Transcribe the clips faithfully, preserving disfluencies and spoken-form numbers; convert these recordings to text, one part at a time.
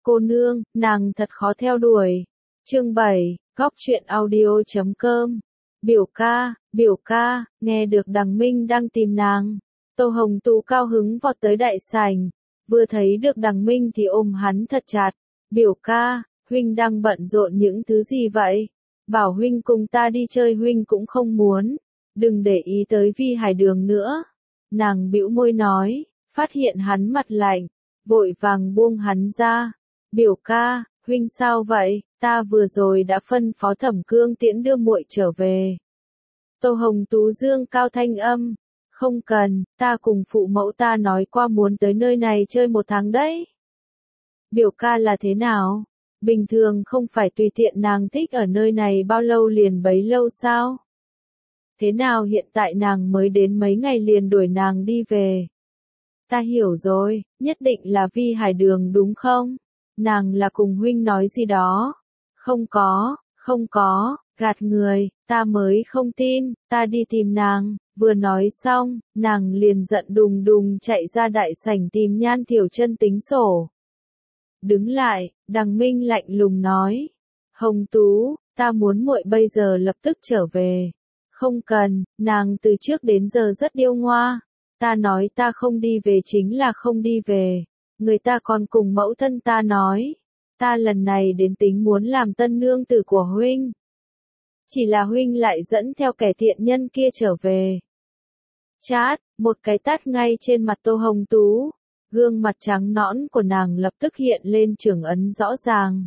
Cô nương, nàng thật khó theo đuổi. Chương bảy, góc truyện audio chấm com. Biểu ca, biểu ca, nghe được Đằng Minh đang tìm nàng. Tô Hồng Tú cao hứng vọt tới đại sảnh, vừa thấy được Đằng Minh thì ôm hắn thật chặt. Biểu ca, huynh đang bận rộn những thứ gì vậy? Bảo huynh cùng ta đi chơi huynh cũng không muốn. Đừng để ý tới Vi Hải Đường nữa. Nàng bĩu môi nói, phát hiện hắn mặt lạnh, vội vàng buông hắn ra. Biểu ca, huynh sao vậy? Ta vừa rồi đã phân phó Thẩm Cương tiễn đưa muội trở về. Tô Hồng Tú dương cao thanh âm, không cần, ta cùng phụ mẫu ta nói qua muốn tới nơi này chơi một tháng đấy. Biểu ca là thế nào? Bình thường không phải tùy tiện nàng thích ở nơi này bao lâu liền bấy lâu sao? Thế nào hiện tại nàng mới đến mấy ngày liền đuổi nàng đi về? Ta hiểu rồi, nhất định là Vi Hải Đường đúng không? Nàng là cùng huynh nói gì đó? Không có, không có, gạt người, ta mới không tin, ta đi tìm nàng. Vừa nói xong, nàng liền giận đùng đùng chạy ra đại sảnh tìm Nhan Thiểu Chân tính sổ. Đứng lại, Đằng Minh lạnh lùng nói, Hồng Tú, ta muốn muội bây giờ lập tức trở về. Không cần, nàng từ trước đến giờ rất điêu ngoa. Ta nói ta không đi về chính là không đi về. Người ta còn cùng mẫu thân ta nói, ta lần này đến tính muốn làm tân nương tử của huynh. Chỉ là huynh lại dẫn theo kẻ tiện nhân kia trở về. Chát, một cái tát ngay trên mặt Tô Hồng Tú. Gương mặt trắng nõn của nàng lập tức hiện lên trưởng ấn rõ ràng.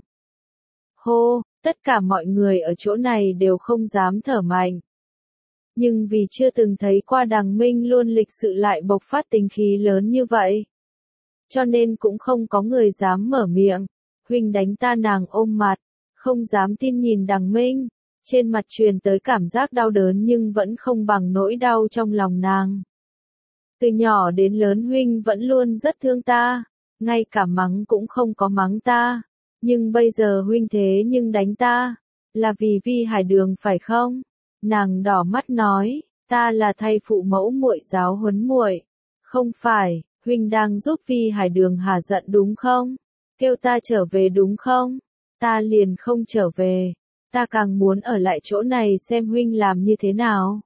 Hô, tất cả mọi người ở chỗ này đều không dám thở mạnh. Nhưng vì chưa từng thấy qua Đằng Minh luôn lịch sự lại bộc phát tính khí lớn như vậy, cho nên cũng không có người dám mở miệng. Huynh đánh ta, nàng ôm mặt, không dám tin nhìn Đằng Minh, trên mặt truyền tới cảm giác đau đớn nhưng vẫn không bằng nỗi đau trong lòng nàng. Từ nhỏ đến lớn huynh vẫn luôn rất thương ta, ngay cả mắng cũng không có mắng ta, nhưng bây giờ huynh thế nhưng đánh ta, là vì Vi Hải Đường phải không? Nàng đỏ mắt nói, ta là thay phụ mẫu muội giáo huấn muội. Không phải, huynh đang giúp Vi Hải Đường hả giận đúng không? Kêu ta trở về đúng không? Ta liền không trở về, ta càng muốn ở lại chỗ này xem huynh làm như thế nào.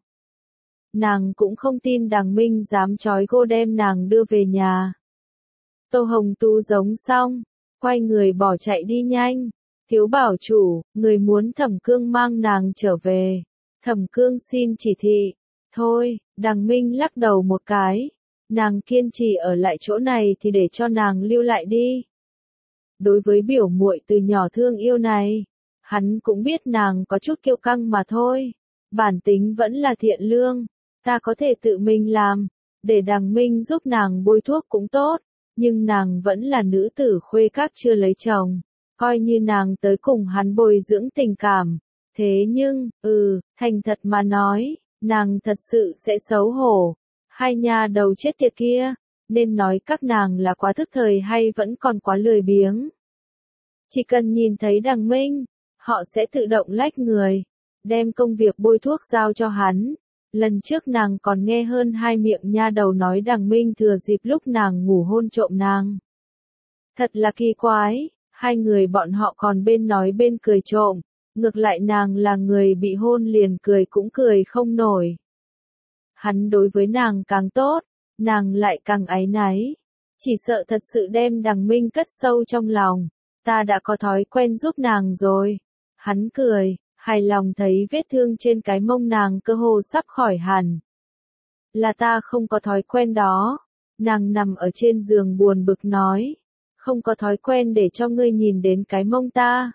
Nàng cũng không tin Đằng Minh dám trói gô đem nàng đưa về nhà. Tô Hồng Tú giống xong, quay người bỏ chạy đi nhanh. Thiếu bảo chủ, người muốn Thẩm Cương mang nàng trở về. Thẩm Cương xin chỉ thị. Thôi, Đằng Minh lắc đầu một cái. Nàng kiên trì ở lại chỗ này thì để cho nàng lưu lại đi. Đối với biểu muội từ nhỏ thương yêu này, hắn cũng biết nàng có chút kiêu căng mà thôi. Bản tính vẫn là thiện lương. Ta có thể tự mình làm, để Đằng Minh giúp nàng bôi thuốc cũng tốt, nhưng nàng vẫn là nữ tử khuê các chưa lấy chồng, coi như nàng tới cùng hắn bồi dưỡng tình cảm. Thế nhưng, ừ, thành thật mà nói, nàng thật sự sẽ xấu hổ. Hai nhà đầu chết tiệt kia, nên nói các nàng là quá thức thời hay vẫn còn quá lười biếng. Chỉ cần nhìn thấy Đằng Minh, họ sẽ tự động lách người, đem công việc bôi thuốc giao cho hắn. Lần trước nàng còn nghe hơn hai miệng nha đầu nói Đằng Minh thừa dịp lúc nàng ngủ hôn trộm nàng. Thật là kỳ quái, hai người bọn họ còn bên nói bên cười trộm, ngược lại nàng là người bị hôn liền cười cũng cười không nổi. Hắn đối với nàng càng tốt, nàng lại càng áy náy, chỉ sợ thật sự đem Đằng Minh cất sâu trong lòng. Ta đã có thói quen giúp nàng rồi. Hắn cười, hài lòng thấy vết thương trên cái mông nàng cơ hồ sắp khỏi hẳn. Là ta không có thói quen đó. Nàng nằm ở trên giường buồn bực nói. Không có thói quen để cho ngươi nhìn đến cái mông ta.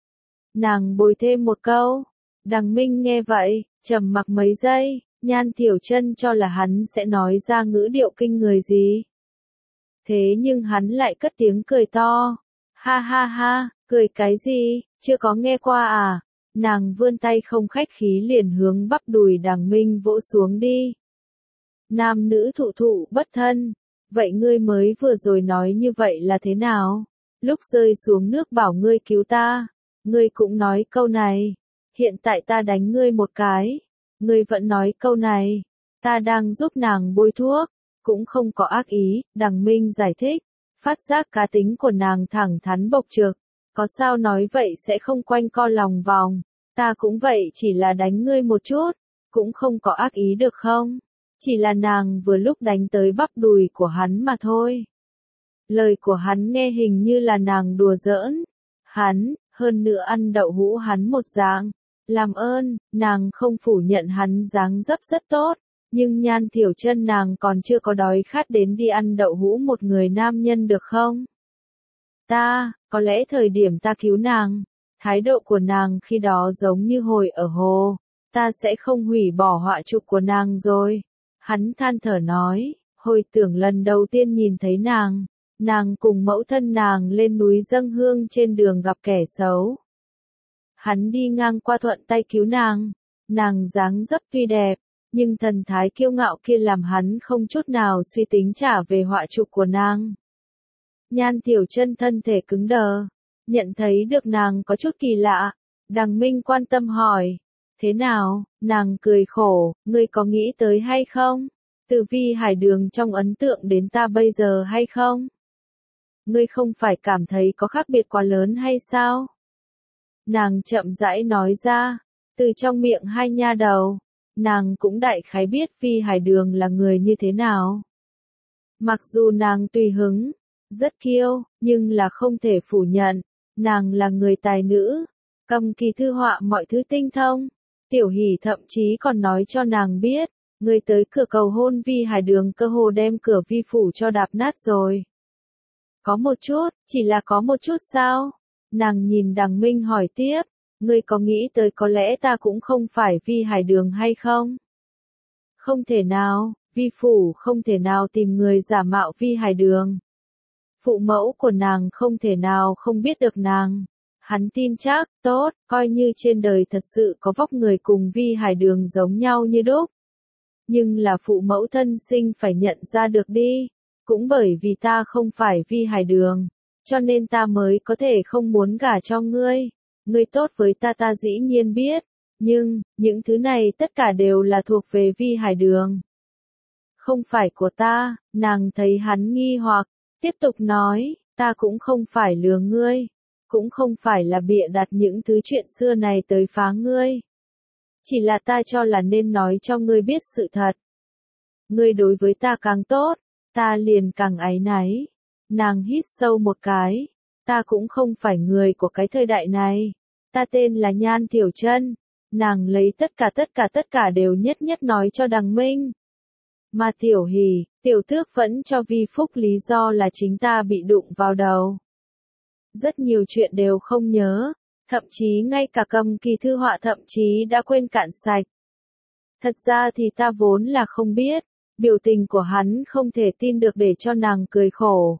Nàng bồi thêm một câu. Đằng Minh nghe vậy, trầm mặc mấy giây, Nhan Thiểu Chân cho là hắn sẽ nói ra ngữ điệu kinh người gì. Thế nhưng hắn lại cất tiếng cười to. Ha ha ha, cười cái gì, chưa có nghe qua à? Nàng vươn tay không khách khí liền hướng bắp đùi Đằng Minh vỗ xuống đi. Nam nữ thụ thụ bất thân, vậy ngươi mới vừa rồi nói như vậy là thế nào? Lúc rơi xuống nước bảo ngươi cứu ta, ngươi cũng nói câu này. Hiện tại ta đánh ngươi một cái, ngươi vẫn nói câu này. Ta đang giúp nàng bôi thuốc, cũng không có ác ý. Đằng Minh giải thích, phát giác cá tính của nàng thẳng thắn bộc trực. Có sao nói vậy sẽ không quanh co lòng vòng. Ta cũng vậy, chỉ là đánh ngươi một chút. Cũng không có ác ý được không? Chỉ là nàng vừa lúc đánh tới bắp đùi của hắn mà thôi. Lời của hắn nghe hình như là nàng đùa giỡn. Hắn, hơn nữa ăn đậu hũ hắn một dạng. Làm ơn, nàng không phủ nhận hắn dáng dấp rất tốt. Nhưng Nhan Thiểu Chân nàng còn chưa có đói khát đến đi ăn đậu hũ một người nam nhân được không? Ta, có lẽ thời điểm ta cứu nàng, thái độ của nàng khi đó giống như hồi ở hồ. Ta sẽ không hủy bỏ họa chụp của nàng rồi. Hắn than thở nói, hồi tưởng lần đầu tiên nhìn thấy nàng, nàng cùng mẫu thân nàng lên núi dâng hương trên đường gặp kẻ xấu. Hắn đi ngang qua thuận tay cứu nàng, nàng dáng dấp tuy đẹp, nhưng thần thái kiêu ngạo kia làm hắn không chút nào suy tính trả về họa chụp của nàng. Nhan Thiểu Chân thân thể cứng đờ, nhận thấy được nàng có chút kỳ lạ, Đằng Minh quan tâm hỏi, thế nào, nàng cười khổ, ngươi có nghĩ tới hay không? Từ Vi Hải Đường trong ấn tượng đến ta bây giờ hay không? Ngươi không phải cảm thấy có khác biệt quá lớn hay sao? Nàng chậm rãi nói ra, từ trong miệng hai nha đầu, nàng cũng đại khái biết Vi Hải Đường là người như thế nào. Mặc dù nàng tùy hứng, rất kiêu, nhưng là không thể phủ nhận, nàng là người tài nữ, cầm kỳ thư họa mọi thứ tinh thông. Tiểu Hỷ thậm chí còn nói cho nàng biết, người tới cửa cầu hôn Vi Hải Đường cơ hồ đem cửa vi phủ cho đạp nát rồi. Có một chút, chỉ là có một chút sao? Nàng nhìn Đằng Minh hỏi tiếp, ngươi có nghĩ tới có lẽ ta cũng không phải Vi Hải Đường hay không? Không thể nào, vi phủ không thể nào tìm người giả mạo Vi Hải Đường. Phụ mẫu của nàng không thể nào không biết được nàng. Hắn tin chắc, tốt, coi như trên đời thật sự có vóc người cùng Vi Hải Đường giống nhau như đúc. Nhưng là phụ mẫu thân sinh phải nhận ra được đi. Cũng bởi vì ta không phải Vi Hải Đường, cho nên ta mới có thể không muốn gả cho ngươi. Ngươi tốt với ta ta dĩ nhiên biết, nhưng, những thứ này tất cả đều là thuộc về Vi Hải Đường. Không phải của ta, nàng thấy hắn nghi hoặc, tiếp tục nói, ta cũng không phải lừa ngươi, cũng không phải là bịa đặt những thứ chuyện xưa này tới phá ngươi. Chỉ là ta cho là nên nói cho ngươi biết sự thật. Ngươi đối với ta càng tốt, ta liền càng áy náy. Nàng hít sâu một cái, ta cũng không phải người của cái thời đại này. Ta tên là Nhan Thiểu Chân. Nàng lấy tất cả tất cả tất cả đều nhất nhất nói cho Đằng Minh. Mà Tiểu Hỷ, Tiểu Tước vẫn cho Vi Phúc lý do là chính ta bị đụng vào đầu. Rất nhiều chuyện đều không nhớ, thậm chí ngay cả cầm kỳ thư họa thậm chí đã quên cạn sạch. Thật ra thì ta vốn là không biết, biểu tình của hắn không thể tin được để cho nàng cười khổ.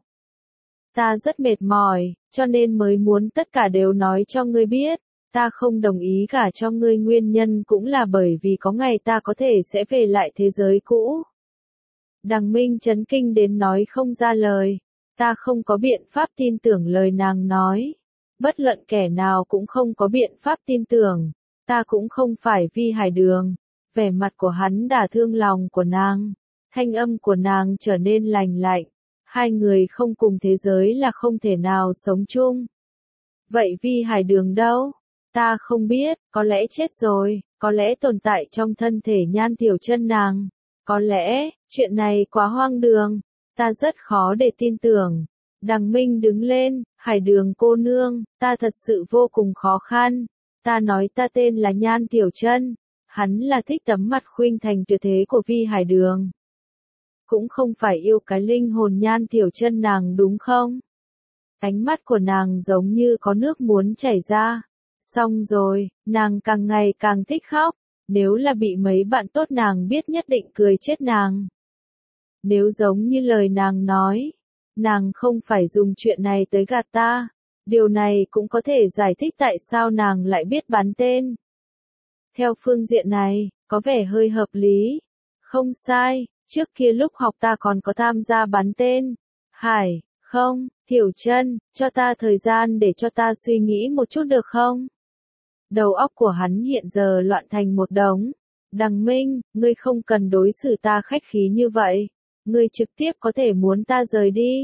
Ta rất mệt mỏi, cho nên mới muốn tất cả đều nói cho ngươi biết. Ta không đồng ý gả cho ngươi nguyên nhân cũng là bởi vì có ngày ta có thể sẽ về lại thế giới cũ. Đằng Minh chấn kinh đến nói không ra lời. Ta không có biện pháp tin tưởng lời nàng nói. Bất luận kẻ nào cũng không có biện pháp tin tưởng. Ta cũng không phải Vi Hải Đường. Vẻ mặt của hắn đả thương lòng của nàng. Thanh âm của nàng trở nên lành lạnh. Hai người không cùng thế giới là không thể nào sống chung. Vậy Vi Hải Đường đâu? Ta không biết, có lẽ chết rồi, có lẽ tồn tại trong thân thể Nhan Thiểu Chân nàng. Có lẽ, chuyện này quá hoang đường, ta rất khó để tin tưởng. Đằng Minh đứng lên, Hải Đường cô nương, ta thật sự vô cùng khó khăn. Ta nói ta tên là Nhan Thiểu Chân, hắn là thích tấm mặt khuynh thành tuyệt thế của Vi Hải Đường. Cũng không phải yêu cái linh hồn Nhan Thiểu Chân nàng đúng không? Ánh mắt của nàng giống như có nước muốn chảy ra. Xong rồi, nàng càng ngày càng thích khóc. Nếu là bị mấy bạn tốt nàng biết nhất định cười chết nàng. Nếu giống như lời nàng nói, nàng không phải dùng chuyện này tới gạt ta. Điều này cũng có thể giải thích tại sao nàng lại biết bán tên. Theo phương diện này, có vẻ hơi hợp lý. Không sai, trước kia lúc học ta còn có tham gia bán tên. Hải, không, Thiểu Chân, cho ta thời gian để cho ta suy nghĩ một chút được không? Đầu óc của hắn hiện giờ loạn thành một đống. Đằng Minh, ngươi không cần đối xử ta khách khí như vậy. Ngươi trực tiếp có thể muốn ta rời đi,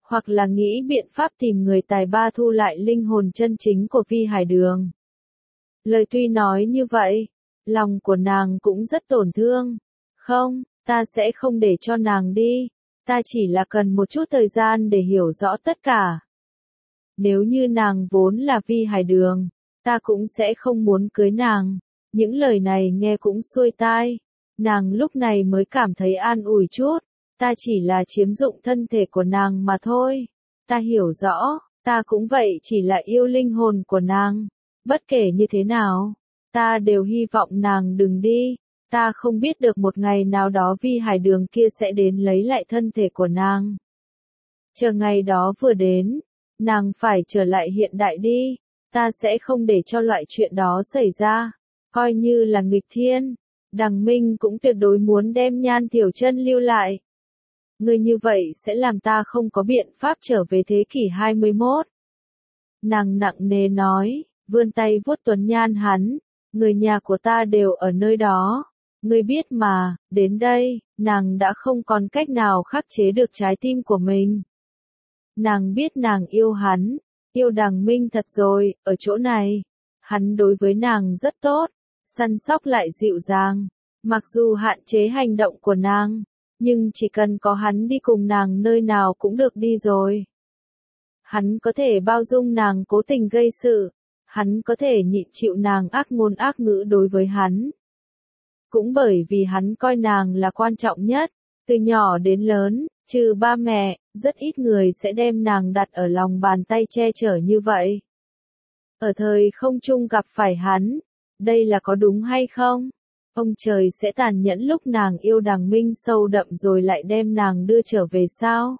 hoặc là nghĩ biện pháp tìm người tài ba thu lại linh hồn chân chính của Vi Hải Đường. Lời tuy nói như vậy, lòng của nàng cũng rất tổn thương. Không, ta sẽ không để cho nàng đi, ta chỉ là cần một chút thời gian để hiểu rõ tất cả. Nếu như nàng vốn là Vi Hải Đường, ta cũng sẽ không muốn cưới nàng. Những lời này nghe cũng xuôi tai. Nàng lúc này mới cảm thấy an ủi chút. Ta chỉ là chiếm dụng thân thể của nàng mà thôi. Ta hiểu rõ, ta cũng vậy chỉ là yêu linh hồn của nàng. Bất kể như thế nào, ta đều hy vọng nàng đừng đi. Ta không biết được một ngày nào đó Vi Hải Đường kia sẽ đến lấy lại thân thể của nàng. Chờ ngày đó vừa đến, nàng phải trở lại hiện đại đi. Ta sẽ không để cho loại chuyện đó xảy ra. Coi như là nghịch thiên, Đằng Minh cũng tuyệt đối muốn đem Nhan Tiểu Chân lưu lại. Người như vậy sẽ làm ta không có biện pháp trở về thế kỷ hai mươi mốt. Nàng nặng nề nói, vươn tay vuốt tuấn nhan hắn, người nhà của ta đều ở nơi đó. Ngươi biết mà, đến đây, nàng đã không còn cách nào khắc chế được trái tim của mình. Nàng biết nàng yêu hắn, yêu Đằng Minh thật rồi, ở chỗ này. Hắn đối với nàng rất tốt, săn sóc lại dịu dàng, mặc dù hạn chế hành động của nàng, nhưng chỉ cần có hắn đi cùng nàng nơi nào cũng được đi rồi. Hắn có thể bao dung nàng cố tình gây sự, hắn có thể nhịn chịu nàng ác ngôn ác ngữ đối với hắn. Cũng bởi vì hắn coi nàng là quan trọng nhất, từ nhỏ đến lớn, trừ ba mẹ, rất ít người sẽ đem nàng đặt ở lòng bàn tay che chở như vậy. Ở thời không trung gặp phải hắn, đây là có đúng hay không? Ông trời sẽ tàn nhẫn lúc nàng yêu Đằng Minh sâu đậm rồi lại đem nàng đưa trở về sao?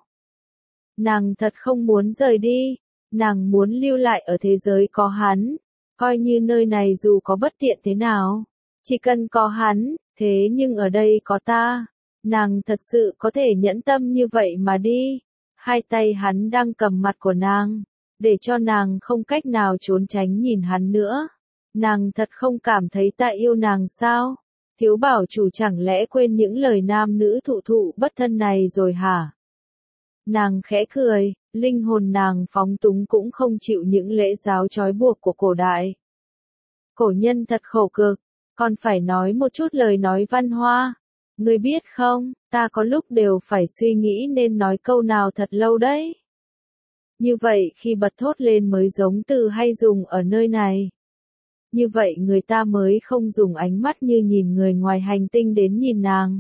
Nàng thật không muốn rời đi, nàng muốn lưu lại ở thế giới có hắn, coi như nơi này dù có bất tiện thế nào, chỉ cần có hắn, thế nhưng ở đây có ta, nàng thật sự có thể nhẫn tâm như vậy mà đi. Hai tay hắn đang cầm mặt của nàng, để cho nàng không cách nào trốn tránh nhìn hắn nữa. Nàng thật không cảm thấy ta yêu nàng sao? Thiếu bảo chủ chẳng lẽ quên những lời nam nữ thụ thụ bất thân này rồi hả? Nàng khẽ cười, linh hồn nàng phóng túng cũng không chịu những lễ giáo trói buộc của cổ đại. Cổ nhân thật khổ cực, còn phải nói một chút lời nói văn hoa. Ngươi biết không, ta có lúc đều phải suy nghĩ nên nói câu nào thật lâu đấy. Như vậy khi bật thốt lên mới giống từ hay dùng ở nơi này. Như vậy người ta mới không dùng ánh mắt như nhìn người ngoài hành tinh đến nhìn nàng.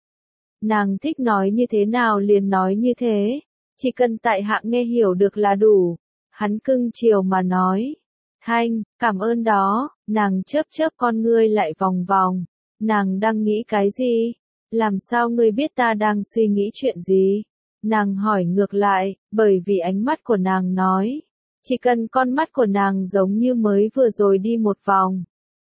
Nàng thích nói như thế nào liền nói như thế, chỉ cần tại hạ nghe hiểu được là đủ. Hắn cưng chiều mà nói. Thanh, cảm ơn đó, nàng chớp chớp con ngươi lại vòng vòng. Nàng đang nghĩ cái gì? Làm sao ngươi biết ta đang suy nghĩ chuyện gì? Nàng hỏi ngược lại, bởi vì ánh mắt của nàng nói. Chỉ cần con mắt của nàng giống như mới vừa rồi đi một vòng.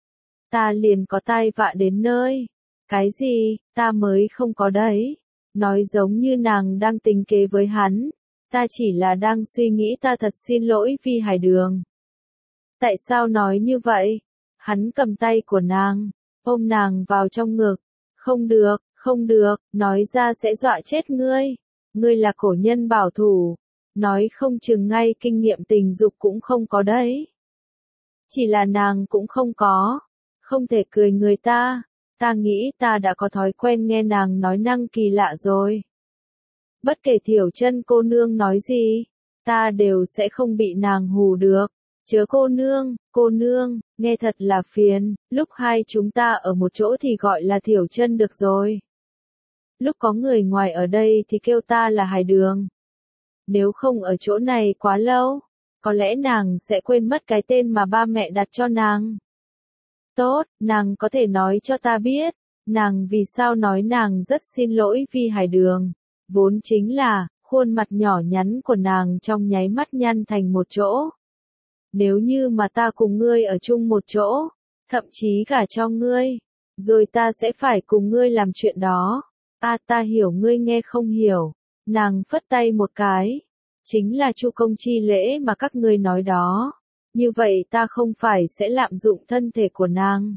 Ta liền có tai vạ đến nơi. Cái gì, ta mới không có đấy. Nói giống như nàng đang tính kế với hắn. Ta chỉ là đang suy nghĩ ta thật xin lỗi Vi Hải Đường. Tại sao nói như vậy? Hắn cầm tay của nàng, ôm nàng vào trong ngực. Không được, không được, nói ra sẽ dọa chết ngươi. Ngươi là cổ nhân bảo thủ. Nói không chừng ngay kinh nghiệm tình dục cũng không có đấy. Chỉ là nàng cũng không có. Không thể cười người ta. Ta nghĩ ta đã có thói quen nghe nàng nói năng kỳ lạ rồi. Bất kể Tiểu Chân cô nương nói gì, ta đều sẽ không bị nàng hù được. Chớ cô nương, cô nương, nghe thật là phiền, lúc hai chúng ta ở một chỗ thì gọi là Tiểu Chân được rồi. Lúc có người ngoài ở đây thì kêu ta là Hải Đường. Nếu không ở chỗ này quá lâu, có lẽ nàng sẽ quên mất cái tên mà ba mẹ đặt cho nàng. Tốt, nàng có thể nói cho ta biết, nàng vì sao nói nàng rất xin lỗi Vi Hải Đường. Vốn chính là, khuôn mặt nhỏ nhắn của nàng trong nháy mắt nhăn thành một chỗ. Nếu như mà ta cùng ngươi ở chung một chỗ, thậm chí cả cho ngươi, rồi ta sẽ phải cùng ngươi làm chuyện đó. À ta hiểu ngươi nghe không hiểu. Nàng phất tay một cái. Chính là chu công chi lễ mà các ngươi nói đó. Như vậy ta không phải sẽ lạm dụng thân thể của nàng.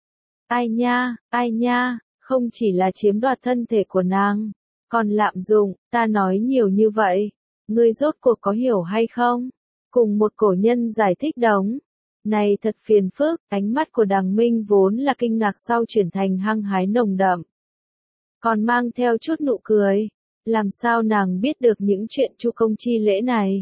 Ai nha, ai nha, không chỉ là chiếm đoạt thân thể của nàng, còn lạm dụng, ta nói nhiều như vậy. ngươi rốt cuộc có hiểu hay không? Cùng một cổ nhân giải thích đống. Này thật phiền phức, ánh mắt của Đằng Minh vốn là kinh ngạc sau chuyển thành hăng hái nồng đậm. Còn mang theo chút nụ cười. Làm sao nàng biết được những chuyện chu công chi lễ này?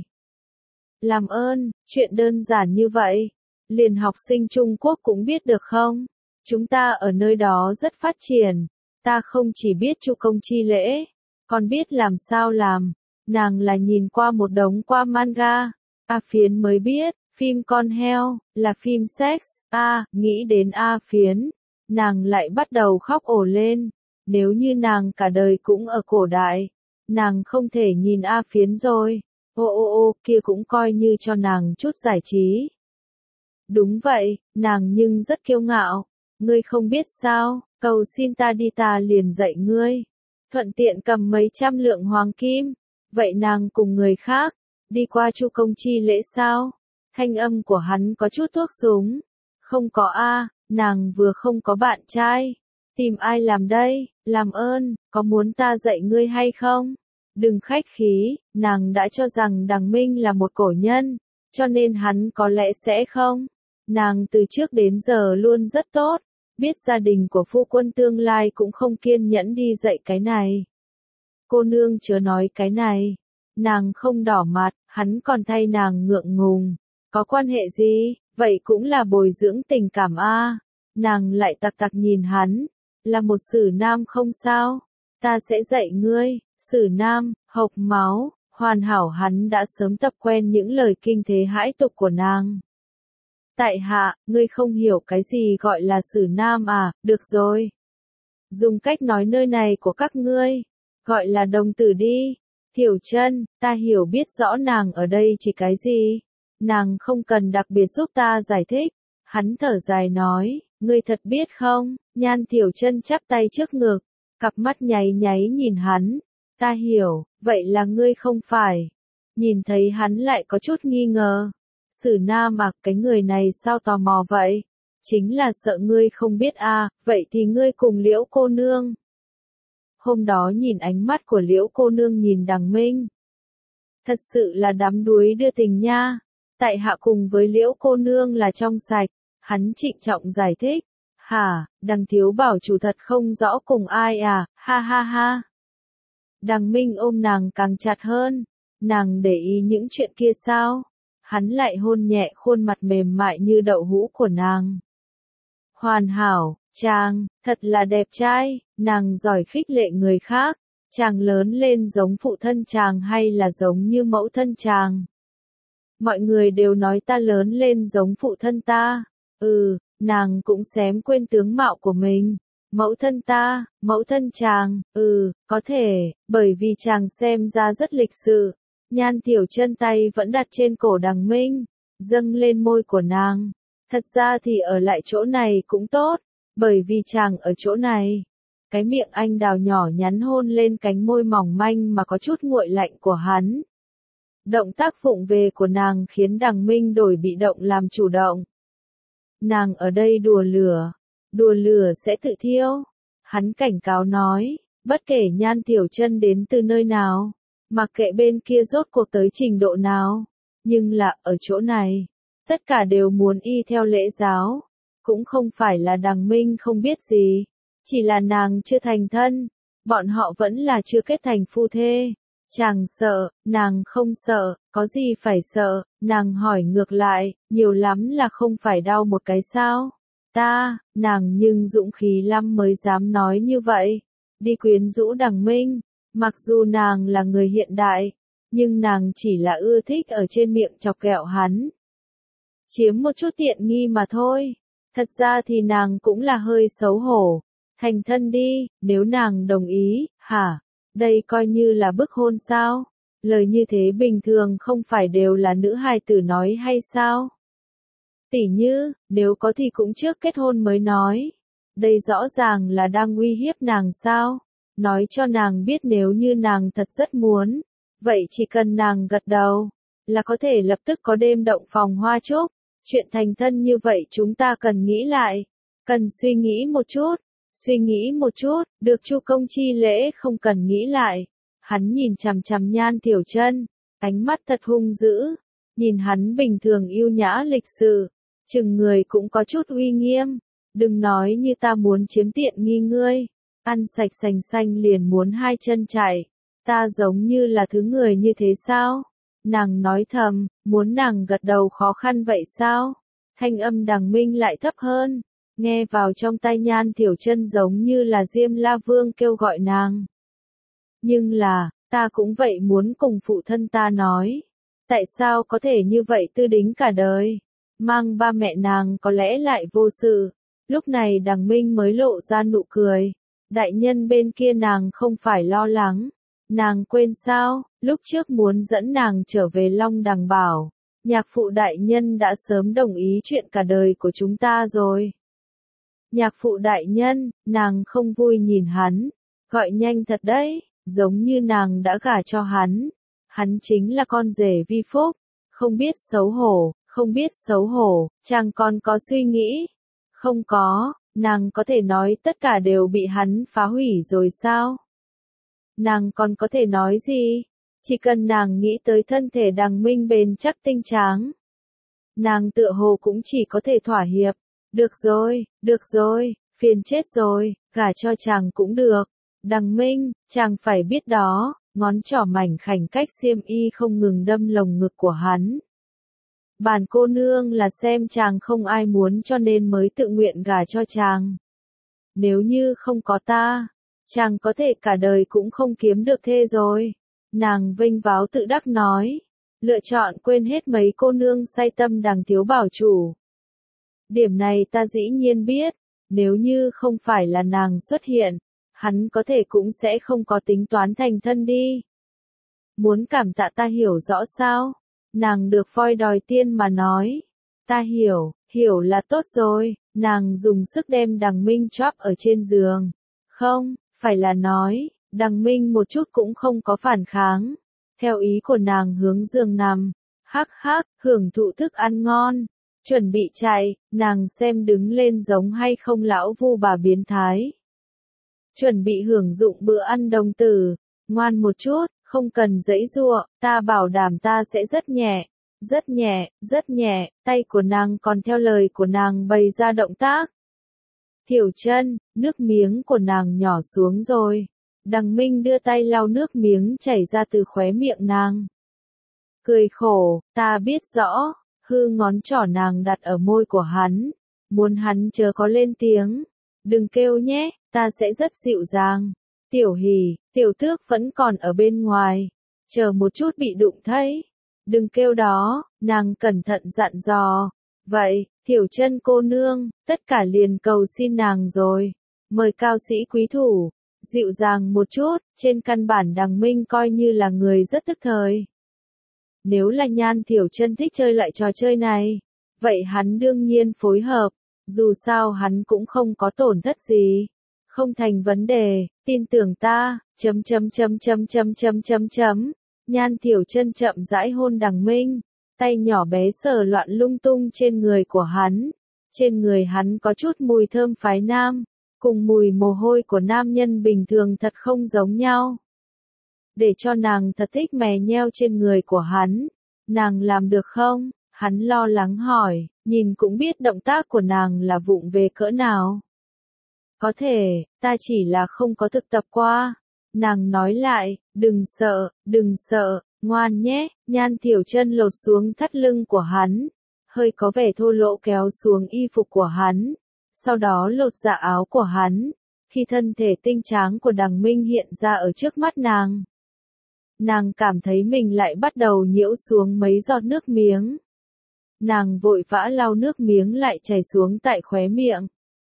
Làm ơn, chuyện đơn giản như vậy. Liền học sinh Trung Quốc cũng biết được không? Chúng ta ở nơi đó rất phát triển. Ta không chỉ biết chu công chi lễ, còn biết làm sao làm. Nàng là nhìn qua một đống qua manga. A Phiến mới biết, phim con heo, là phim sex. A, nghĩ đến A Phiến. Nàng lại bắt đầu khóc ồ lên. Nếu như nàng cả đời cũng ở cổ đại, nàng không thể nhìn A Phiến rồi. Ô ô ô, kia cũng coi như cho nàng chút giải trí. Đúng vậy, nàng nhưng rất kiêu ngạo. Ngươi không biết sao, cầu xin ta đi ta liền dạy ngươi. Thuận tiện cầm mấy trăm lượng hoàng kim. Vậy nàng cùng người khác, đi qua chu công chi lễ sao? Thanh âm của hắn có chút thuốc súng. Không có a, nàng vừa không có bạn trai. Tìm ai làm đây, làm ơn, có muốn ta dạy ngươi hay không? Đừng khách khí, nàng đã cho rằng Đằng Minh là một cổ nhân, cho nên hắn có lẽ sẽ không. Nàng từ trước đến giờ luôn rất tốt, biết gia đình của phu quân tương lai cũng không kiên nhẫn đi dạy cái này. Cô nương chớ nói cái này. Nàng không đỏ mặt, hắn còn thay nàng ngượng ngùng. Có quan hệ gì, vậy cũng là bồi dưỡng tình cảm a. Nàng lại tặc tặc nhìn hắn, là một sử nam không sao? Ta sẽ dạy ngươi, sử nam, hộc máu, hoàn hảo hắn đã sớm tập quen những lời kinh thế hãi tục của nàng. Tại hạ, ngươi không hiểu cái gì gọi là sử nam à, được rồi. Dùng cách nói nơi này của các ngươi, gọi là đồng tử đi. Thiểu Chân, ta hiểu biết rõ nàng ở đây chỉ cái gì. Nàng không cần đặc biệt giúp ta giải thích. Hắn thở dài nói, ngươi thật biết không? Nhan Thiểu Chân chắp tay trước ngực, cặp mắt nháy nháy nhìn hắn. Ta hiểu, vậy là ngươi không phải. Nhìn thấy hắn lại có chút nghi ngờ. Sử Nam à, cái người này sao tò mò vậy? Chính là sợ ngươi không biết à, vậy thì ngươi cùng Liễu cô nương. Hôm đó nhìn ánh mắt của Liễu cô nương nhìn Đằng Minh. Thật sự là đắm đuối đưa tình nha. Tại hạ cùng với Liễu cô nương là trong sạch. Hắn trịnh trọng giải thích. Hả, Đằng thiếu bảo chủ thật không rõ cùng ai à, ha ha ha. Đằng Minh ôm nàng càng chặt hơn. Nàng để ý những chuyện kia sao? Hắn lại hôn nhẹ khuôn mặt mềm mại như đậu hũ của nàng. Hoàn hảo, chàng, thật là đẹp trai, nàng giỏi khích lệ người khác. Chàng lớn lên giống phụ thân chàng hay là giống như mẫu thân chàng? Mọi người đều nói ta lớn lên giống phụ thân ta. Ừ, nàng cũng xém quên tướng mạo của mình. Mẫu thân ta, mẫu thân chàng, ừ, có thể, bởi vì chàng xem ra rất lịch sự. Nhan Thiểu Chân tay vẫn đặt trên cổ Đằng Minh, dâng lên môi của nàng. Thật ra thì ở lại chỗ này cũng tốt, bởi vì chàng ở chỗ này. Cái miệng anh đào nhỏ nhắn hôn lên cánh môi mỏng manh mà có chút nguội lạnh của hắn. Động tác vụng về của nàng khiến Đằng Minh đổi bị động làm chủ động. Nàng ở đây đùa lửa, đùa lửa sẽ tự thiêu. Hắn cảnh cáo nói, bất kể Nhan Thiểu Chân đến từ nơi nào, mặc kệ bên kia rốt cuộc tới trình độ nào, nhưng là ở chỗ này, tất cả đều muốn y theo lễ giáo. Cũng không phải là Đằng Minh không biết gì, chỉ là nàng chưa thành thân, bọn họ vẫn là chưa kết thành phu thê. Chàng sợ, nàng không sợ, có gì phải sợ? Nàng hỏi ngược lại, nhiều lắm là không phải đau một cái sao? Ta, nàng nhưng dũng khí lắm mới dám nói như vậy. Đi quyến rũ Đằng Minh, mặc dù nàng là người hiện đại, nhưng nàng chỉ là ưa thích ở trên miệng chọc ghẹo hắn. Chiếm một chút tiện nghi mà thôi. Thật ra thì nàng cũng là hơi xấu hổ. Thành thân đi, nếu nàng đồng ý, hả? Đây coi như là bức hôn sao? Lời như thế bình thường không phải đều là nữ hài tử nói hay sao? Tỉ như, nếu có thì cũng trước kết hôn mới nói. Đây rõ ràng là đang uy hiếp nàng sao? Nói cho nàng biết nếu như nàng thật rất muốn, vậy chỉ cần nàng gật đầu, là có thể lập tức có đêm động phòng hoa trúc. Chuyện thành thân như vậy chúng ta cần nghĩ lại, cần suy nghĩ một chút, suy nghĩ một chút, được chu công chi lễ không cần nghĩ lại. Hắn nhìn chằm chằm Nhan Thiểu Chân, ánh mắt thật hung dữ, nhìn hắn bình thường yêu nhã lịch sự, chừng người cũng có chút uy nghiêm, đừng nói như ta muốn chiếm tiện nghi ngươi, ăn sạch sành xanh liền muốn hai chân chạy, ta giống như là thứ người như thế sao? Nàng nói thầm, muốn nàng gật đầu khó khăn vậy sao? Thanh âm Đằng Minh lại thấp hơn, nghe vào trong tai Nhan Thiểu Chân giống như là Diêm La Vương kêu gọi nàng. Nhưng là, ta cũng vậy muốn cùng phụ thân ta nói. Tại sao có thể như vậy tư đính cả đời? Mang ba mẹ nàng có lẽ lại vô sự. Lúc này Đằng Minh mới lộ ra nụ cười. Đại nhân bên kia nàng không phải lo lắng. Nàng quên sao, lúc trước muốn dẫn nàng trở về Long Đằng Bảo. Nhạc phụ đại nhân đã sớm đồng ý chuyện cả đời của chúng ta rồi. Nhạc phụ đại nhân, nàng không vui nhìn hắn. Gọi nhanh thật đấy, giống như nàng đã gả cho hắn. Hắn chính là con rể vi phúc. Không biết xấu hổ, không biết xấu hổ, chàng còn có suy nghĩ. Không có, nàng có thể nói tất cả đều bị hắn phá hủy rồi sao? Nàng còn có thể nói gì? Chỉ cần nàng nghĩ tới thân thể Đằng Minh bền chắc tinh tráng. Nàng tựa hồ cũng chỉ có thể thỏa hiệp. Được rồi, được rồi, phiền chết rồi, gả cho chàng cũng được. Đằng Minh, chàng phải biết đó, ngón trỏ mảnh khảnh cách xiêm y không ngừng đâm lồng ngực của hắn. Bản cô nương là xem chàng không ai muốn cho nên mới tự nguyện gả cho chàng. Nếu như không có ta, chàng có thể cả đời cũng không kiếm được thê rồi. Nàng vênh váo tự đắc nói, lựa chọn quên hết mấy cô nương say tâm Đằng thiếu bảo chủ. Điểm này ta dĩ nhiên biết, nếu như không phải là nàng xuất hiện, hắn có thể cũng sẽ không có tính toán thành thân đi. Muốn cảm tạ ta hiểu rõ sao? Nàng được voi đòi tiên mà nói. Ta hiểu, hiểu là tốt rồi, nàng dùng sức đem Đằng Minh chóp ở trên giường. Không, phải là nói, Đằng Minh một chút cũng không có phản kháng. Theo ý của nàng hướng giường nằm, hắc hắc, hưởng thụ thức ăn ngon. Chuẩn bị chạy, nàng xem đứng lên giống hay không lão vu bà biến thái. Chuẩn bị hưởng dụng bữa ăn đồng tử, ngoan một chút, không cần giãy giụa, ta bảo đảm ta sẽ rất nhẹ, rất nhẹ, rất nhẹ, tay của nàng còn theo lời của nàng bày ra động tác. Thiểu Chân, nước miếng của nàng nhỏ xuống rồi. Đằng Minh đưa tay lau nước miếng chảy ra từ khóe miệng nàng. Cười khổ, ta biết rõ, hư ngón trỏ nàng đặt ở môi của hắn, muốn hắn chớ có lên tiếng. Đừng kêu nhé, ta sẽ rất dịu dàng. Tiểu Hỉ, Tiểu Tước vẫn còn ở bên ngoài, chờ một chút bị đụng thấy. Đừng kêu đó, nàng cẩn thận dặn dò. Vậy, Thiểu Chân cô nương, tất cả liền cầu xin nàng rồi. Mời cao sĩ quý thủ, dịu dàng một chút, trên căn bản Đằng Minh coi như là người rất tức thời. Nếu là Nhan Thiểu Chân thích chơi loại trò chơi này, vậy hắn đương nhiên phối hợp, dù sao hắn cũng không có tổn thất gì. Không thành vấn đề, tin tưởng ta, chấm chấm chấm chấm chấm chấm chấm chấm. Nhan Thiểu Chân chậm rãi hôn Đằng Minh, tay nhỏ bé sờ loạn lung tung trên người của hắn. Trên người hắn có chút mùi thơm phái nam, cùng mùi mồ hôi của nam nhân bình thường thật không giống nhau. Để cho nàng thật thích mè nheo trên người của hắn, nàng làm được không? Hắn lo lắng hỏi, nhìn cũng biết động tác của nàng là vụng về cỡ nào. Có thể, ta chỉ là không có thực tập qua. Nàng nói lại, đừng sợ, đừng sợ, ngoan nhé. Nhan Thiểu Chân lột xuống thắt lưng của hắn, hơi có vẻ thô lỗ kéo xuống y phục của hắn, sau đó lột dạ áo của hắn. Khi thân thể tinh tráng của Đằng Minh hiện ra ở trước mắt nàng, nàng cảm thấy mình lại bắt đầu nhiễu xuống mấy giọt nước miếng. Nàng vội vã lau nước miếng lại chảy xuống tại khóe miệng.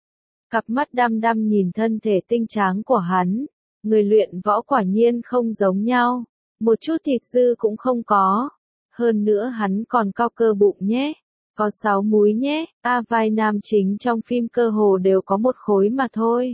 Cặp mắt đăm đăm nhìn thân thể tinh tráng của hắn, người luyện võ quả nhiên không giống nhau, một chút thịt dư cũng không có. Hơn nữa hắn còn cao cơ bụng nhé, có sáu múi nhé, a vai nam chính trong phim cơ hồ đều có một khối mà thôi.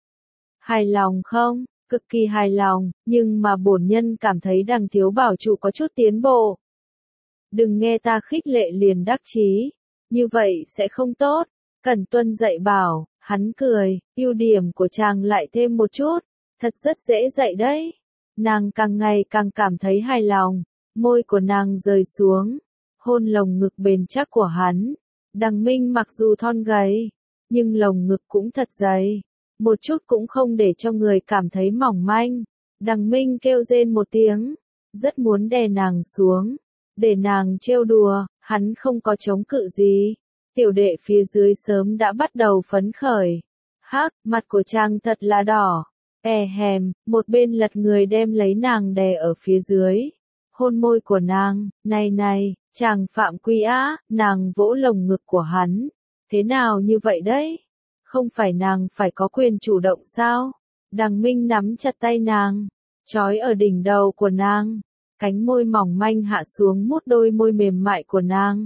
Hài lòng không? Cực kỳ hài lòng, nhưng mà bổn nhân cảm thấy Đằng thiếu bảo chủ có chút tiến bộ. Đừng nghe ta khích lệ liền đắc chí, như vậy sẽ không tốt. Cẩn tuân dạy bảo, hắn cười, ưu điểm của chàng lại thêm một chút, thật rất dễ dạy đấy. Nàng càng ngày càng cảm thấy hài lòng, Môi của nàng rời xuống, hôn lồng ngực bền chắc của hắn. Đằng Minh mặc dù thon gầy, nhưng lồng ngực cũng thật dày, một chút cũng không để cho người cảm thấy mỏng manh. Đằng Minh kêu rên một tiếng, rất muốn đè nàng xuống, để nàng trêu đùa, hắn không có chống cự gì. Tiểu đệ phía dưới sớm đã bắt đầu phấn khởi. Hắc, mặt của chàng thật là đỏ. E hèm, một bên lật người đem lấy nàng đè ở phía dưới. Hôn môi của nàng, này này, chàng phạm quy á, nàng vỗ lồng ngực của hắn. Thế nào như vậy đấy? Không phải nàng phải có quyền chủ động sao? Đằng Minh nắm chặt tay nàng, trói ở đỉnh đầu của nàng. Cánh môi mỏng manh hạ xuống mút đôi môi mềm mại của nàng.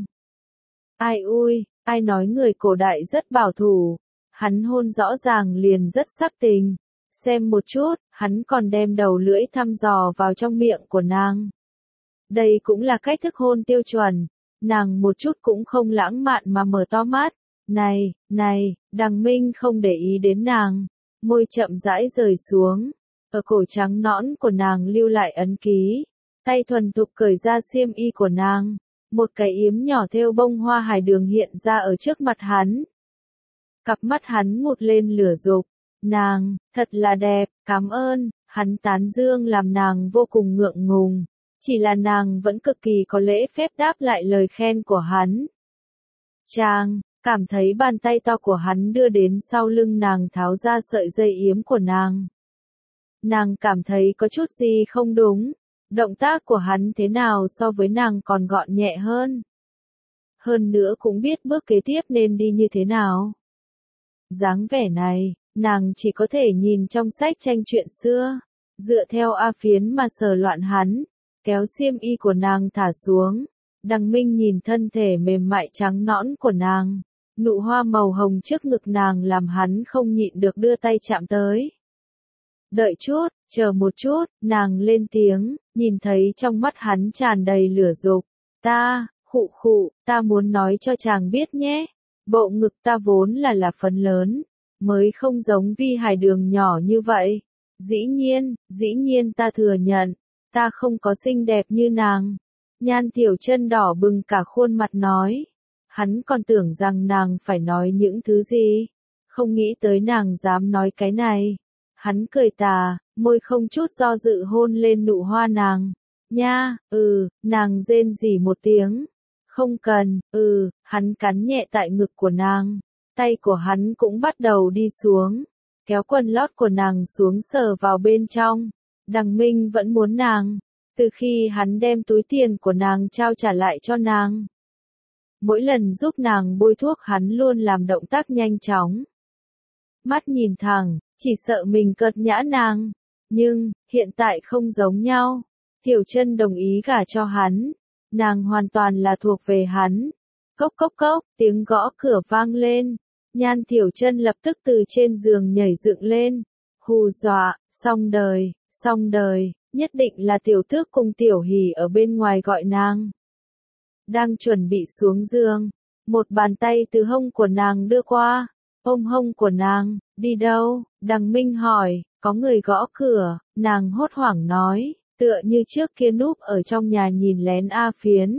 Ai ui, ai nói người cổ đại rất bảo thủ. Hắn hôn rõ ràng liền rất sắc tình. Xem một chút, hắn còn đem đầu lưỡi thăm dò vào trong miệng của nàng. Đây cũng là cách thức hôn tiêu chuẩn. Nàng một chút cũng không lãng mạn mà mở to mắt. Này, này, Đằng Minh không để ý đến nàng. Môi chậm rãi rời xuống. Ở cổ trắng nõn của nàng lưu lại ấn ký. Tay thuần thục cởi ra xiêm y của nàng. Một cái yếm nhỏ thêu bông hoa hải đường hiện ra ở trước mặt hắn. Cặp mắt hắn ngụt lên lửa dục. Nàng, thật là đẹp, cảm ơn. Hắn tán dương làm nàng vô cùng ngượng ngùng. Chỉ là nàng vẫn cực kỳ có lễ phép đáp lại lời khen của hắn. Chàng, cảm thấy bàn tay to của hắn đưa đến sau lưng nàng tháo ra sợi dây yếm của nàng. Nàng cảm thấy có chút gì không đúng. Động tác của hắn thế nào so với nàng còn gọn nhẹ hơn. Hơn nữa cũng biết bước kế tiếp nên đi như thế nào. Dáng vẻ này, nàng chỉ có thể nhìn trong sách tranh chuyện xưa. Dựa theo A Phiến mà sờ loạn hắn. Kéo xiêm y của nàng thả xuống. Đằng Minh nhìn thân thể mềm mại trắng nõn của nàng. Nụ hoa màu hồng trước ngực nàng làm hắn không nhịn được đưa tay chạm tới. Đợi chút, chờ một chút, nàng lên tiếng, nhìn thấy trong mắt hắn tràn đầy lửa dục. Ta, khụ khụ, ta muốn nói cho chàng biết nhé. Bộ ngực ta vốn là là phấn lớn, mới không giống Vi Hải Đường nhỏ như vậy. Dĩ nhiên, dĩ nhiên ta thừa nhận, ta không có xinh đẹp như nàng. Nhan Tiểu Chân đỏ bừng cả khuôn mặt nói. Hắn còn tưởng rằng nàng phải nói những thứ gì. Không nghĩ tới nàng dám nói cái này. Hắn cười tà, môi không chút do dự hôn lên nụ hoa nàng. Nha, ừ, nàng rên rỉ một tiếng. Không cần, ừ, hắn cắn nhẹ tại ngực của nàng. Tay của hắn cũng bắt đầu đi xuống. Kéo quần lót của nàng xuống sờ vào bên trong. Đằng Minh vẫn muốn nàng. Từ khi hắn đem túi tiền của nàng trao trả lại cho nàng. Mỗi lần giúp nàng bôi thuốc hắn luôn làm động tác nhanh chóng. Mắt nhìn thẳng, chỉ sợ mình cợt nhã nàng. Nhưng, hiện tại không giống nhau. Tiểu Chân đồng ý gả cho hắn. Nàng hoàn toàn là thuộc về hắn. Cốc cốc cốc, tiếng gõ cửa vang lên. Nhan Tiểu Chân lập tức từ trên giường nhảy dựng lên. Hù dọa, xong đời, xong đời, nhất định là Tiểu Tước cùng Tiểu Hỷ ở bên ngoài gọi nàng. Đang chuẩn bị xuống giường, một bàn tay từ hông của nàng đưa qua. Ôm hông của nàng, đi đâu? Đằng Minh hỏi, có người gõ cửa, nàng hốt hoảng nói, tựa như trước kia núp ở trong nhà nhìn lén A Phiến.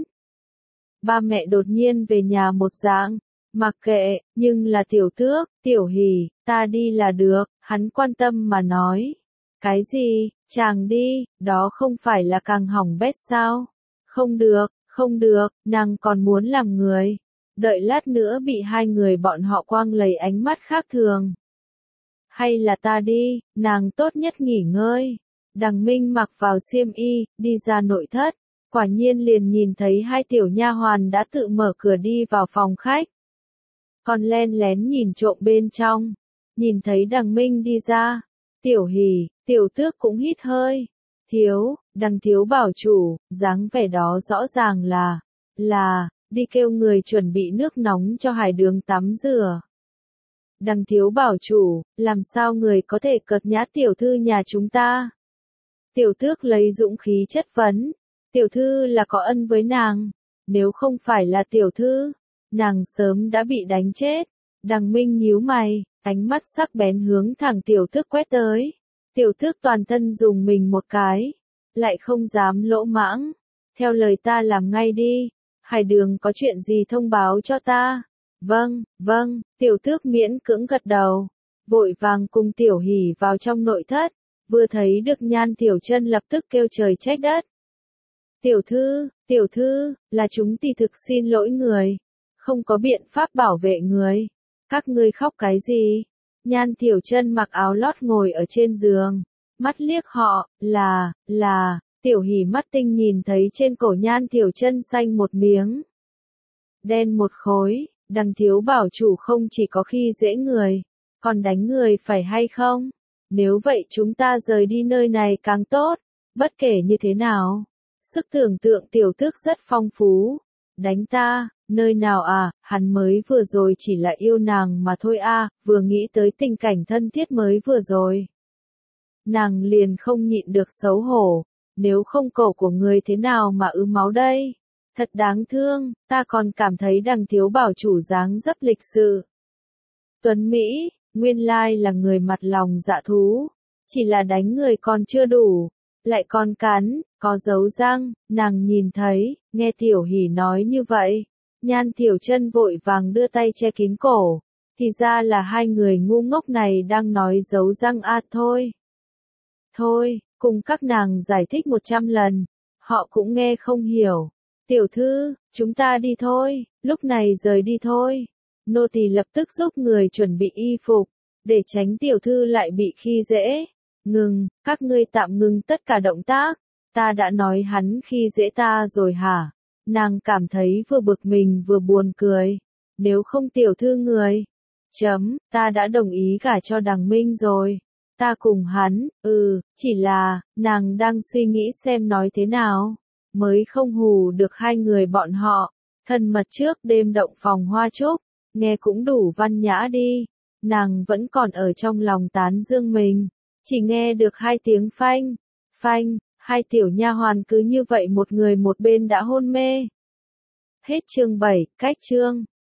Ba mẹ đột nhiên về nhà một dạng, mặc kệ, nhưng là Tiểu Tước, Tiểu Hỷ, ta đi là được, hắn quan tâm mà nói. Cái gì, chàng đi, đó không phải là càng hỏng bét sao? Không được, không được, nàng còn muốn làm người. Đợi lát nữa bị hai người bọn họ quang lầy ánh mắt khác thường. Hay là ta đi, nàng tốt nhất nghỉ ngơi. Đằng Minh mặc vào xiêm y, đi ra nội thất. Quả nhiên liền nhìn thấy hai tiểu nha hoàn đã tự mở cửa đi vào phòng khách. Còn len lén nhìn trộm bên trong. Nhìn thấy đằng Minh đi ra. Tiểu Hỷ, Tiểu Tước cũng hít hơi. Thiếu, đằng thiếu bảo chủ, dáng vẻ đó rõ ràng là, là, đi kêu người chuẩn bị nước nóng cho Hải Đường tắm rửa. Đằng thiếu bảo chủ, làm sao người có thể cợt nhã tiểu thư nhà chúng ta? Tiểu Tước lấy dũng khí chất vấn. Tiểu thư là có ân với nàng. Nếu không phải là tiểu thư, nàng sớm đã bị đánh chết. Đằng Minh nhíu mày, ánh mắt sắc bén hướng thẳng Tiểu Tước quét tới. Tiểu Tước toàn thân dùng mình một cái, lại không dám lỗ mãng. Theo lời ta làm ngay đi. Hải Đường có chuyện gì thông báo cho ta? Vâng, vâng, tiểu tước miễn cưỡng gật đầu. Vội vàng cùng tiểu hỉ vào trong nội thất. Vừa thấy được Nhan Tiểu Chân lập tức kêu trời trách đất. Tiểu thư, tiểu thư, là chúng tỳ thực xin lỗi người. Không có biện pháp bảo vệ người. Các ngươi khóc cái gì? Nhan Tiểu Chân mặc áo lót ngồi ở trên giường. Mắt liếc họ, là, là, tiểu hỉ mắt tinh nhìn thấy trên cổ Nhan Tiểu Chân xanh một miếng. Đen một khối, đằng thiếu bảo chủ không chỉ có khi dễ người, còn đánh người phải hay không? Nếu vậy chúng ta rời đi nơi này càng tốt, bất kể như thế nào. Sức tưởng tượng tiểu tước rất phong phú. Đánh ta, nơi nào à, hắn mới vừa rồi chỉ là yêu nàng mà thôi à, vừa nghĩ tới tình cảnh thân thiết mới vừa rồi. Nàng liền không nhịn được xấu hổ, nếu không cổ của người thế nào mà ứ máu đây? Thật đáng thương, ta còn cảm thấy đằng thiếu bảo chủ dáng dấp lịch sự. Tuấn Mỹ, nguyên lai là người mặt lòng dạ thú, chỉ là đánh người còn chưa đủ, lại còn cắn, có dấu răng, nàng nhìn thấy, nghe tiểu hỉ nói như vậy. Nhan Tiểu Chân vội vàng đưa tay che kín cổ, thì ra là hai người ngu ngốc này đang nói dấu răng à thôi. Thôi, cùng các nàng giải thích một trăm lần, họ cũng nghe không hiểu. Tiểu thư, chúng ta đi thôi, lúc này rời đi thôi. Nô tỳ lập tức giúp người chuẩn bị y phục, để tránh tiểu thư lại bị khi dễ. Ngừng, các ngươi tạm ngừng tất cả động tác. Ta đã nói hắn khi dễ ta rồi hả? Nàng cảm thấy vừa bực mình vừa buồn cười. Nếu không tiểu thư người, chấm, ta đã đồng ý gả cho đằng Minh rồi. Ta cùng hắn, ừ, chỉ là, nàng đang suy nghĩ xem nói thế nào, mới không hù được hai người bọn họ. Thân mật trước đêm động phòng hoa trúc, nghe cũng đủ văn nhã đi. Nàng vẫn còn ở trong lòng tán dương mình, chỉ nghe được hai tiếng phanh, phanh, hai tiểu nha hoàn cứ như vậy một người một bên đã hôn mê. Hết chương bảy, cách chương.